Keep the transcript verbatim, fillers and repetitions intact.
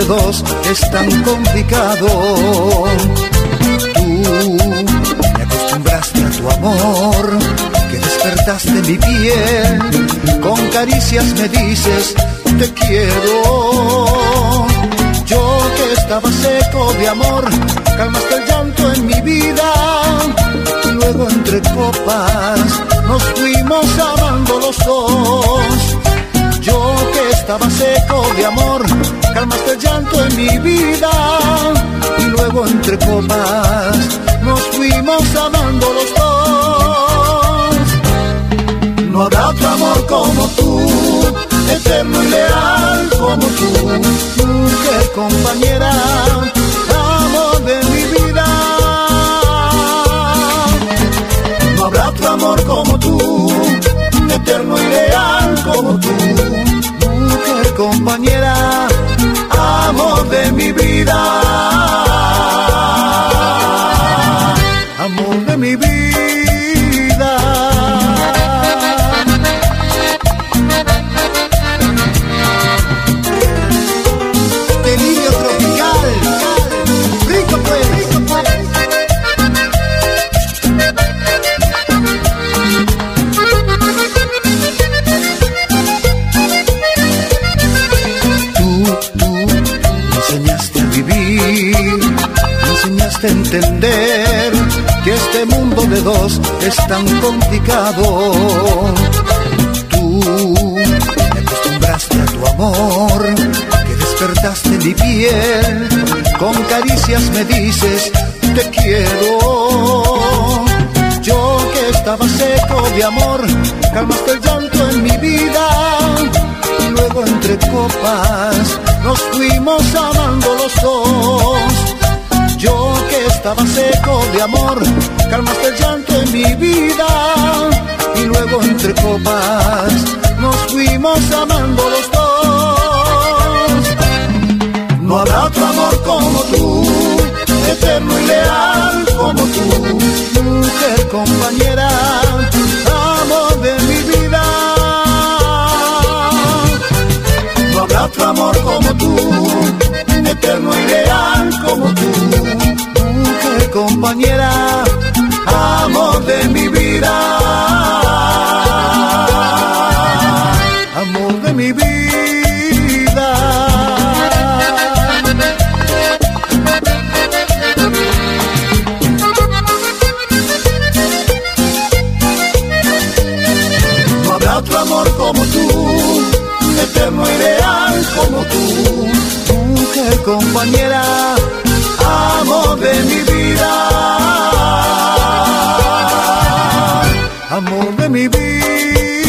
dos es tan complicado. Tú me acostumbraste a tu amor, que despertaste mi piel. Con caricias me dices te quiero. Yo que estaba seco de amor, calmaste el llanto en mi vida. Y luego entre copas nos fuimos amando los dos. Yo que estaba seco de amor, calmaste el llanto en mi vida. Y luego entre copas nos fuimos amando los dos. No habrá otro amor como tú, eterno y leal como tú, mujer compañera, amor de mi vida. No habrá otro amor como tú, eterno y leal como tú, mujer compañera, amor de mi vida. Amor de mi vida. Delirio tropical, rico pues, rico pues. Tú, tú, me enseñaste a vivir, me enseñaste a entender que este mundo de dos es tan complicado. Tú me acostumbraste a tu amor, que despertaste mi piel. Con caricias me dices te quiero. Yo que estaba seco de amor, calmaste el llanto en mi vida. Y luego entre copas nos fuimos amando los dos. Yo que estaba seco de amor, calmaste el llanto en mi vida. Y luego entre copas nos fuimos amando los dos. No habrá otro amor como tú, eterno y leal como tú, mujer compañera, amor de mi vida. No habrá otro amor como tú, eterno y leal como tú, mujer compañera, amor de mi vida. Amor de mi vida. No habrá otro amor como tú, eterno y leal como tú, mujer compañera, amor de mi vida. Amor de mi vida.